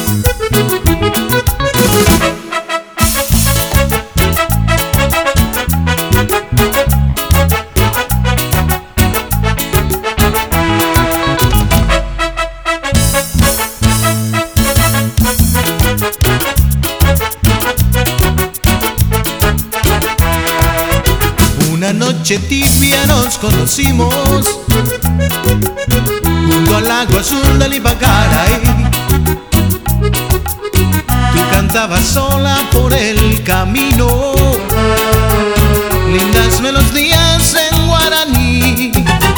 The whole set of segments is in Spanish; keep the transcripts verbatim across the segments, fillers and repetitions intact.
Una noche tibia nos conocimos junto al lago azul del Ibacaray. Tú cantabas sola por el camino lindas melodías en guaraní,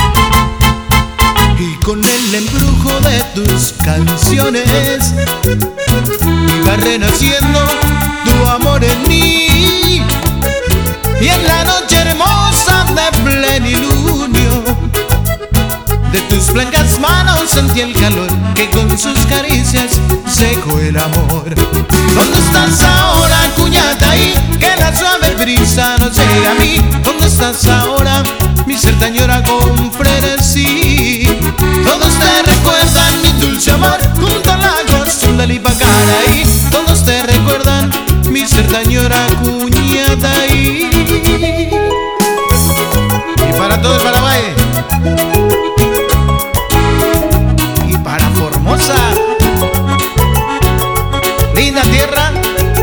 y con el embrujo de tus canciones iba renaciendo tu amor en mí. Y en la noche hermosa de plenilunio de tus blancas manos sentí el calor que con sus caricias secó el amor. ¿Dónde estás ahora, Cuñataí? Que la suave brisa no llega a mí. ¿Dónde estás ahora? Mi ser te añora con frenesí. Todos te recuerdan mi dulce amor junto al lago azul del Ibacaray. Todos te recuerdan mi ser te añora, Cuñataí. Y para todo el Paraguay y para Formosa, linda tierra.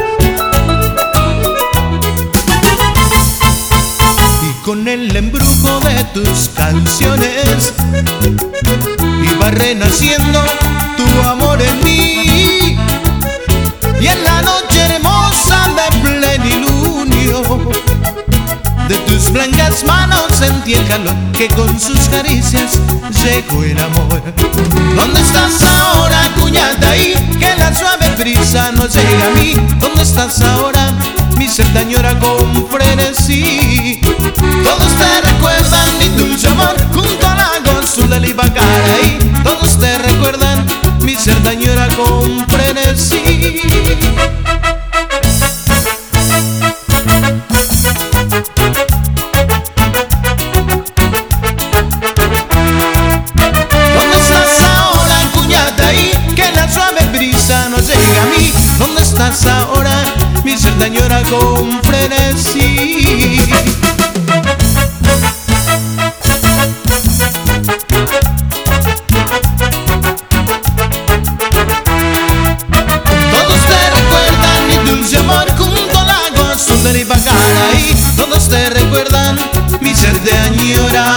Y con el embrujo de tus canciones iba renaciendo tu amor en mí. Y en la noche hermosa de plenilunio de tus blancas manos sentí el calor que con sus caricias secó el amor. ¿Dónde estás ahora, Cuñataí? Que la suave brisa no llega a mí. ¿Dónde estás ahora? Mi ser te añora con frenesí. Todos te recuerdan mi dulce amor junto al lago azul del Ibacaray. Todos te recuerdan mi ser te añora con frenesí. ¿Dónde estás ahora? Mi ser te añora con frenesí. Todos te recuerdan mi dulce amor junto al lago azul del Ibacaray. Todos te recuerdan mi ser te añora